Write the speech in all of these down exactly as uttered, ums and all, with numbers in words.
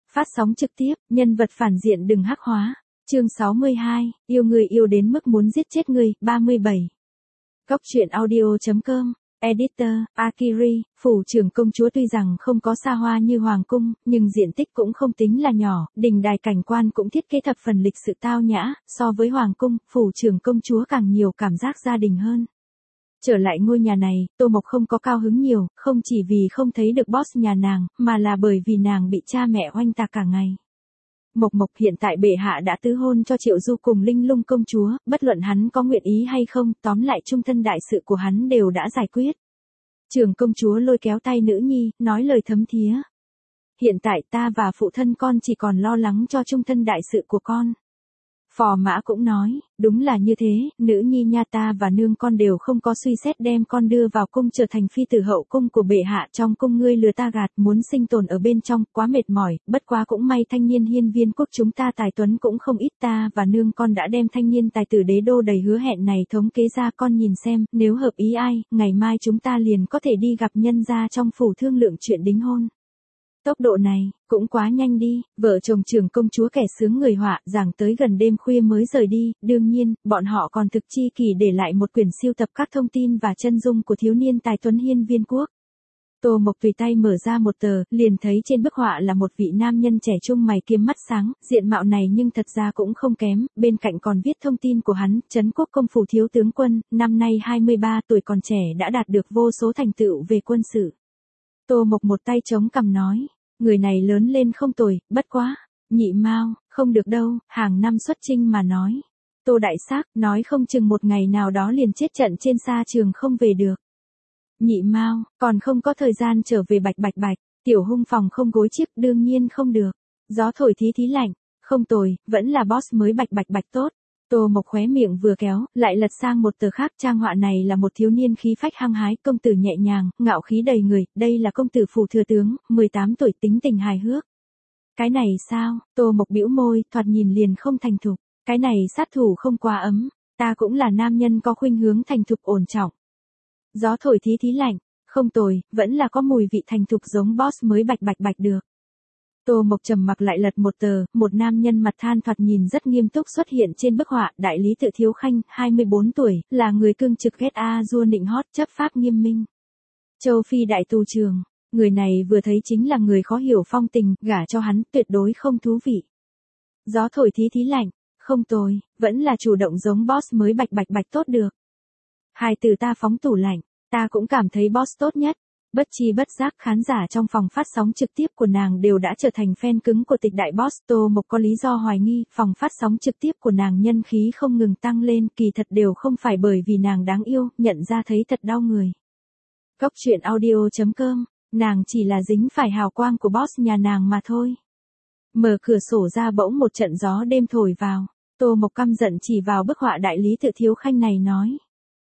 Phát sóng trực tiếp, nhân vật phản diện đừng hắc hóa. Chương sáu mươi hai, yêu người yêu đến mức muốn giết chết người, ba mươi bảy. Góc truyện audio chấm com, Editor, Akiri, phủ trưởng công chúa tuy rằng không có xa hoa như hoàng cung, nhưng diện tích cũng không tính là nhỏ, đình đài cảnh quan cũng thiết kế thập phần lịch sự tao nhã, so với hoàng cung, phủ trưởng công chúa càng nhiều cảm giác gia đình hơn. Trở lại ngôi nhà này, Tô Mộc không có cao hứng nhiều, không chỉ vì không thấy được boss nhà nàng, mà là bởi vì nàng bị cha mẹ oanh tạc cả ngày. Mộc Mộc hiện tại bệ hạ đã tứ hôn cho Triệu Du cùng Linh Lung công chúa, bất luận hắn có nguyện ý hay không, tóm lại trung thân đại sự của hắn đều đã giải quyết. Trưởng công chúa lôi kéo tay nữ nhi, nói lời thấm thía. Hiện tại ta và phụ thân con chỉ còn lo lắng cho trung thân đại sự của con. Phò Mã cũng nói, đúng là như thế, nữ nhi nha, ta và nương con đều không có suy xét đem con đưa vào cung trở thành phi tử hậu cung của bệ hạ, trong cung ngươi lừa ta gạt, muốn sinh tồn ở bên trong, quá mệt mỏi, bất quá cũng may thanh niên hiên viên quốc chúng ta tài tuấn cũng không ít, ta và nương con đã đem thanh niên tài tử đế đô đầy hứa hẹn này thống kế ra, con nhìn xem, nếu hợp ý ai, ngày mai chúng ta liền có thể đi gặp nhân gia trong phủ thương lượng chuyện đính hôn. Tốc độ này, cũng quá nhanh đi, vợ chồng trưởng công chúa kẻ sướng người họa, giảng tới gần đêm khuya mới rời đi, đương nhiên, bọn họ còn thực chi kỳ để lại một quyển siêu tập các thông tin và chân dung của thiếu niên tài tuấn hiên viên quốc. Tô Mộc tùy tay mở ra một tờ, liền thấy trên bức họa là một vị nam nhân trẻ trung mày kiếm mắt sáng, diện mạo này nhưng thật ra cũng không kém, bên cạnh còn viết thông tin của hắn, Trấn Quốc công phủ thiếu tướng quân, năm nay hai mươi ba tuổi còn trẻ đã đạt được vô số thành tựu về quân sự. Tô Mộc một tay chống cằm nói, người này lớn lên không tồi, bất quá, Nhị Mao, không được đâu, hàng năm xuất chinh mà nói. Tô Đại Sác, nói không chừng một ngày nào đó liền chết trận trên sa trường không về được. Nhị Mao, còn không có thời gian trở về bạch bạch bạch, tiểu hung phòng không gối chiếc, đương nhiên không được. Gió thổi thí thí lạnh, không tồi, vẫn là boss mới bạch bạch bạch tốt. Tô Mộc khóe miệng vừa kéo, lại lật sang một tờ khác, trang họa này là một thiếu niên khí phách hăng hái, công tử nhẹ nhàng, ngạo khí đầy người, đây là công tử phủ thừa tướng, mười tám tuổi, tính tình hài hước. Cái này sao? Tô Mộc bĩu môi, thoạt nhìn liền không thành thục, cái này sát thủ không quá ấm, ta cũng là nam nhân có khuynh hướng thành thục ổn trọng. Gió thổi thí thí lạnh, không tồi, vẫn là có mùi vị thành thục giống boss mới bạch bạch bạch được. Tô Mộc trầm mặc lại lật một tờ, một nam nhân mặt than thoạt nhìn rất nghiêm túc xuất hiện trên bức họa, đại lý tự Thiếu Khanh, hai mươi bốn tuổi, là người cương trực ghét a dua nịnh hót, chấp pháp nghiêm minh. Châu Phi đại tù trường, người này vừa thấy chính là người khó hiểu phong tình, gả cho hắn, tuyệt đối không thú vị. Gió thổi thí thí lạnh, không tồi, vẫn là chủ động giống boss mới bạch bạch bạch tốt được. Hai từ ta phóng tủ lạnh, ta cũng cảm thấy boss tốt nhất. Bất chi bất giác khán giả trong phòng phát sóng trực tiếp của nàng đều đã trở thành fan cứng của tịch đại boss. Tô Mộc có lý do hoài nghi, phòng phát sóng trực tiếp của nàng nhân khí không ngừng tăng lên, kỳ thật đều không phải bởi vì nàng đáng yêu, nhận ra thấy thật đau người. Góc truyện audio chấm com, nàng chỉ là dính phải hào quang của boss nhà nàng mà thôi. Mở cửa sổ ra bỗng một trận gió đêm thổi vào, Tô Mộc căm giận chỉ vào bức họa đại lý tự Thiếu Khanh này nói.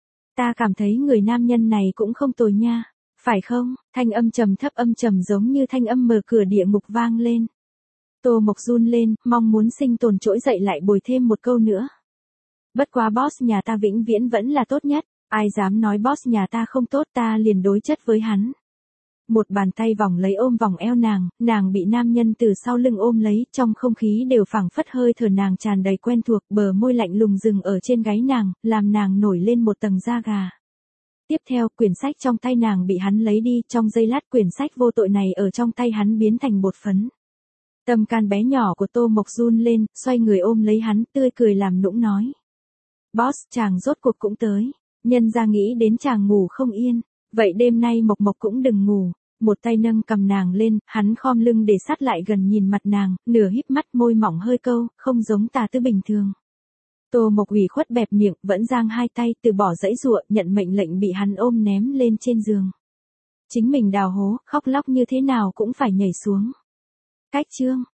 Ta cảm thấy người nam nhân này cũng không tồi nha. Phải không? Thanh âm trầm thấp âm trầm giống như thanh âm mở cửa địa ngục vang lên. Tô Mộc run lên, mong muốn sinh tồn trỗi dậy lại bồi thêm một câu nữa. Bất quá boss nhà ta vĩnh viễn vẫn là tốt nhất, ai dám nói boss nhà ta không tốt, ta liền đối chất với hắn. Một bàn tay vòng lấy ôm vòng eo nàng, nàng bị nam nhân từ sau lưng ôm lấy, trong không khí đều phảng phất hơi thở nàng tràn đầy quen thuộc, bờ môi lạnh lùng dừng ở trên gáy nàng, làm nàng nổi lên một tầng da gà. Tiếp theo, quyển sách trong tay nàng bị hắn lấy đi, trong giây lát quyển sách vô tội này ở trong tay hắn biến thành bột phấn. Tâm can bé nhỏ của Tô Mộc run lên, xoay người ôm lấy hắn, tươi cười làm nũng nói. Boss, chàng rốt cuộc cũng tới, nhân ra nghĩ đến chàng ngủ không yên, vậy đêm nay Mộc Mộc cũng đừng ngủ. Một tay nâng cầm nàng lên, hắn khom lưng để sát lại gần nhìn mặt nàng, nửa híp mắt môi mỏng hơi câu, không giống tà tư bình thường. Tô Mộc ủy khuất bẹp miệng, vẫn giang hai tay, từ bỏ dãy dụa, nhận mệnh lệnh bị hắn ôm ném lên trên giường. Chính mình đào hố, khóc lóc như thế nào cũng phải nhảy xuống. Cách chương.